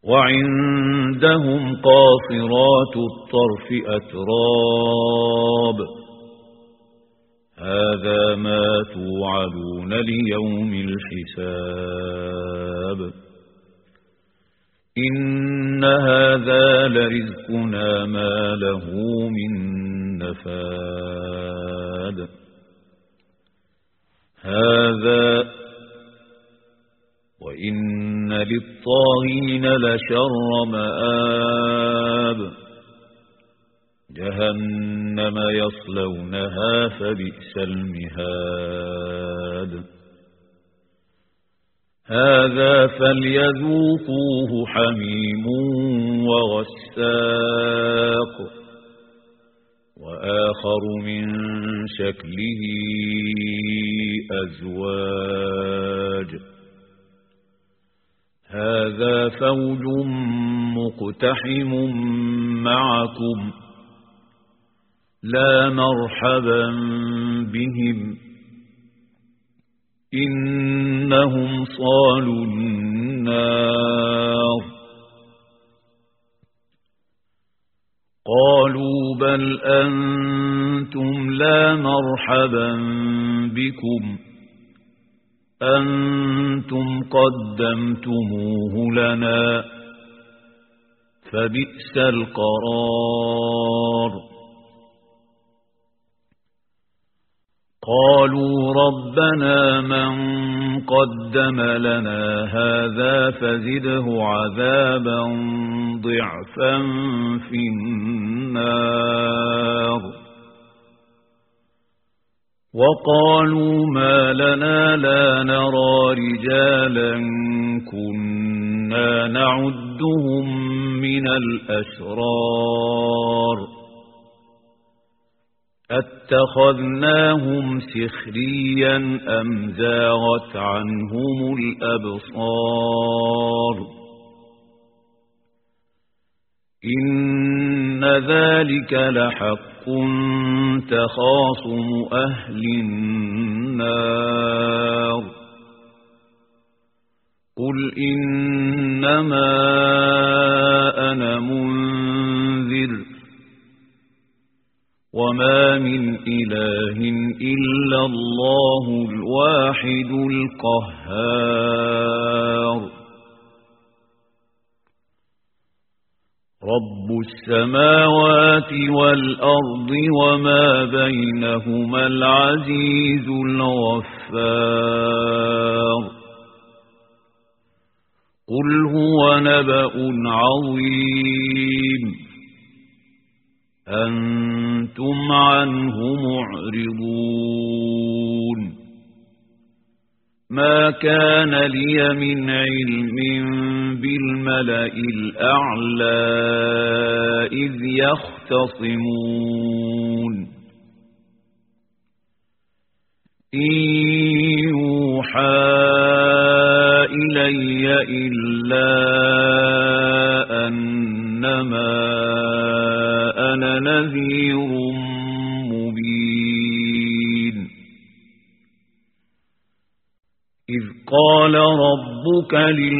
وعندهم قاصرات الطرف أتراب هذا ما توعدون ليوم الحساب إن هذا لرزقنا ما له من نفاد هذا وإن للطاغين لشر مآب جهنم يصلونها فبئس المهاد هذا فليذوقوه حميم وغساق وآخر من شكله أزواج هذا فوج مقتحم معكم لا مرحبا بهم إنهم صالوا النار قالوا بل أنتم لا مرحبا بكم أنتم قدمتموه لنا فبئس القرار قالوا ربنا من قدم لنا هذا فزده عذابا ضعفا في النار وقالوا ما لنا لا نرى رجالا كنا نعدهم من الأشرار أتخذناهم سخريا أم زاغت عنهم الأبصار إن ذلك لحق تخاصم أهل النار قل إنما أنا منذر وما من إله إلا الله الواحد القهار رب السماوات والأرض وما بينهما العزيز الغفار قل هو نبأ عظيم أنتم عنه معرضون ما كان لي من علم بالملأ الأعلى إذ يختصمون إن يوحى إلي إلا أنما أنا نذير مبين إذ قال ربك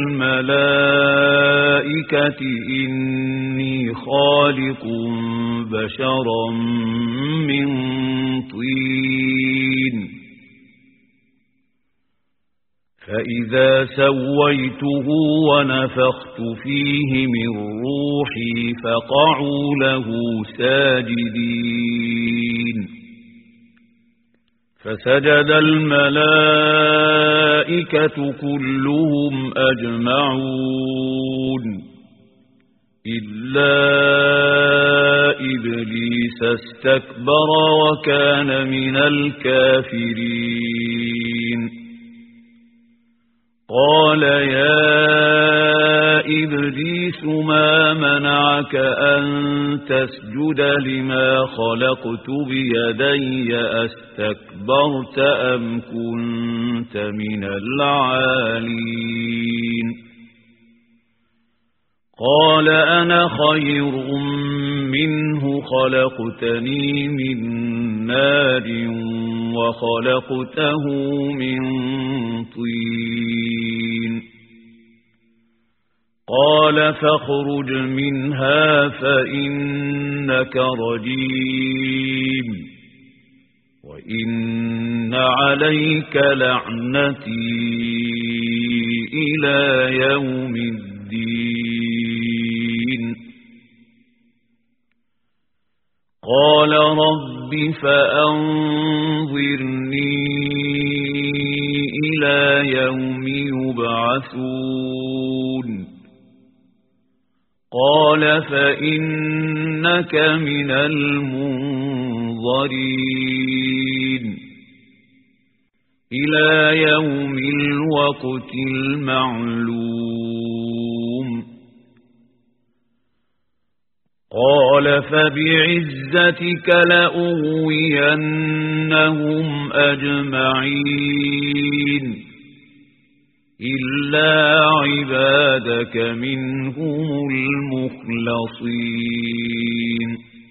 للملائكة إني خالق بشرا من طين فإذا سويته ونفخت فيه من روحي فقعوا له ساجدين فسجد الملائكة كلهم أجمعون إلا إبليس استكبر وكان من الكافرين قال يا إبليس ما منعك أن تسجد لما خلقت بيدي أستكبرت أم كنت من العالين قال أنا خير منه خلقتني من نار وخلقته من طين قال فاخرج منها فإنك رجيم وإن عليك لعنتي إلى يوم الدين قال رب فأنظرني إلى يوم يبعثون قال فإنك من المنظرين إلى يوم الوقت المعلوم قال فبعزتك لأغوينهم أجمعين إلا عبادك منهم المخلصين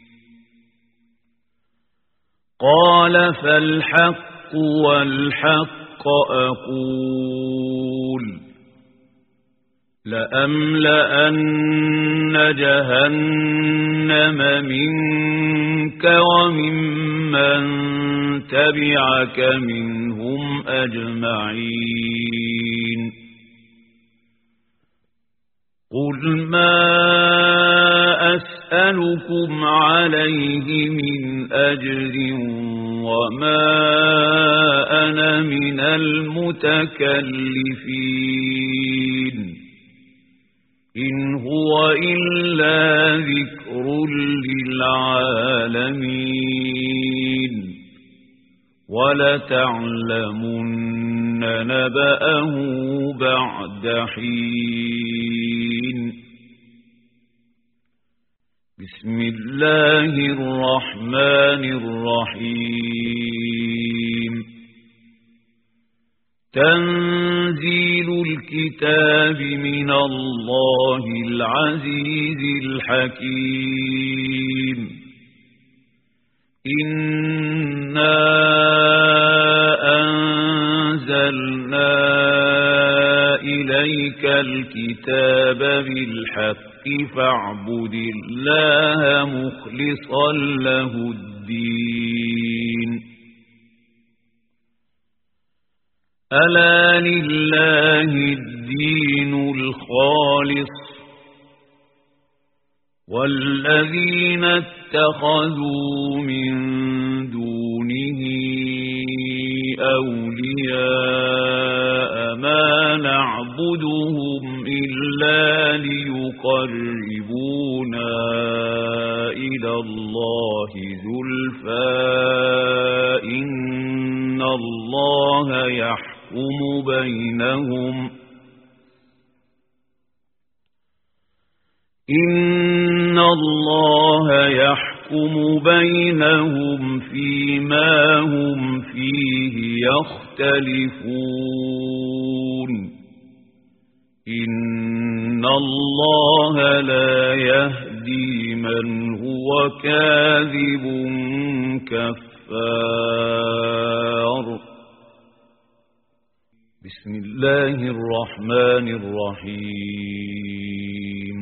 قال فالحق والحق أقول لأملأن جهنم منك وممن تبعك منهم أجمعين قل ما أسألكم عليه من أجر وما أنا من المتكلفين إن هو إلا ذكر للعالمين ولتعلمن نبأه بعد حين بسم الله الرحمن الرحيم تنزيل الكتاب من الله العزيز الحكيم إنا أنزلنا إليك الكتاب بالحق فاعبد الله مخلصا له الدين ألا لله الدين الخالص والذين اتخذوا من دونه أولياء ما نعبدهم إلا ليقربونا إلى الله زلفى إن الله يحكم بينهم إن الله يحكم بينهم فيما هم فيه يختلفون إن الله لا يهدي من هو كاذب كفار بسم الله الرحمن الرحيم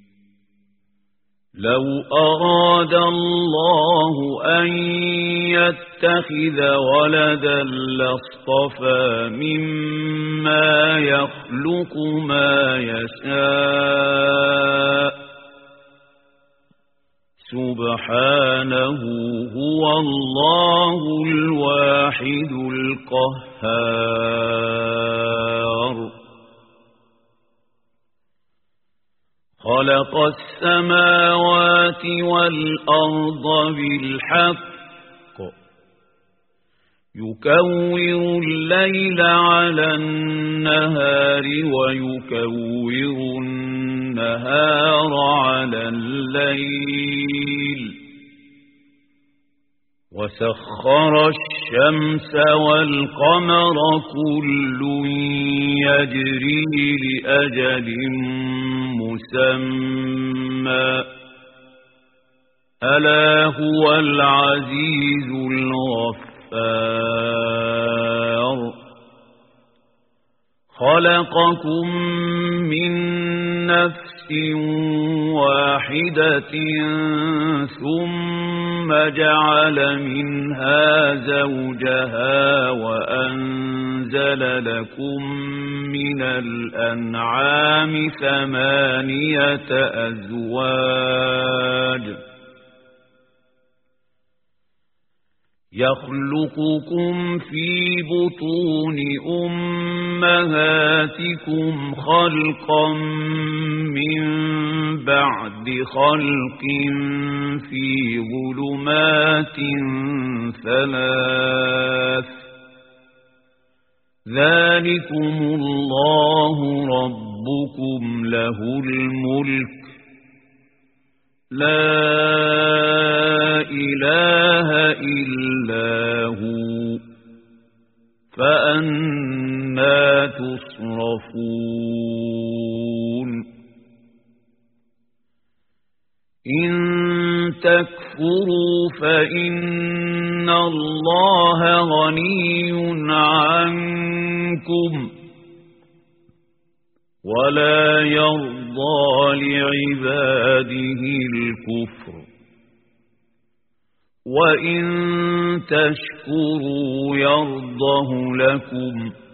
لو أراد الله أن يتخذ ولدا لاصطفى مما يخلق ما يشاء سبحانه هو الله الواحد القهار خلق السماوات والأرض بالحق يكور الليل على النهار ويكور النهار على الليل وسخر الشمس والقمر كل يجري لأجل مسمى ألا هو العزيز الغفار خلقكم من نفس واحدة ثم جعل منها زوجها وأنزل لكم من الأنعام 8 أزواج يخلقكم في بطون أمهاتكم خلقا من بعد خلق في ظلمات 3 ذلكم الله ربكم له الملك لا إله إلا هو فأنى تصرفون إن تكفروا فإن الله غني عنكم ولا يرضى لعباده الكفر وإن تشكروا يرضه لكم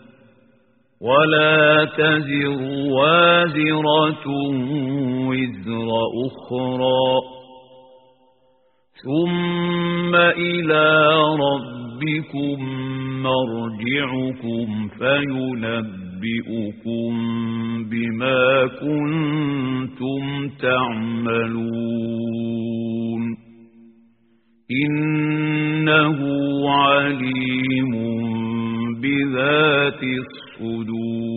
ولا تزر وازرة وزر أخرى ثم إلى ربكم مرجعكم فينبئكم بما كنتم تعملون إنه عليم بذات الصدور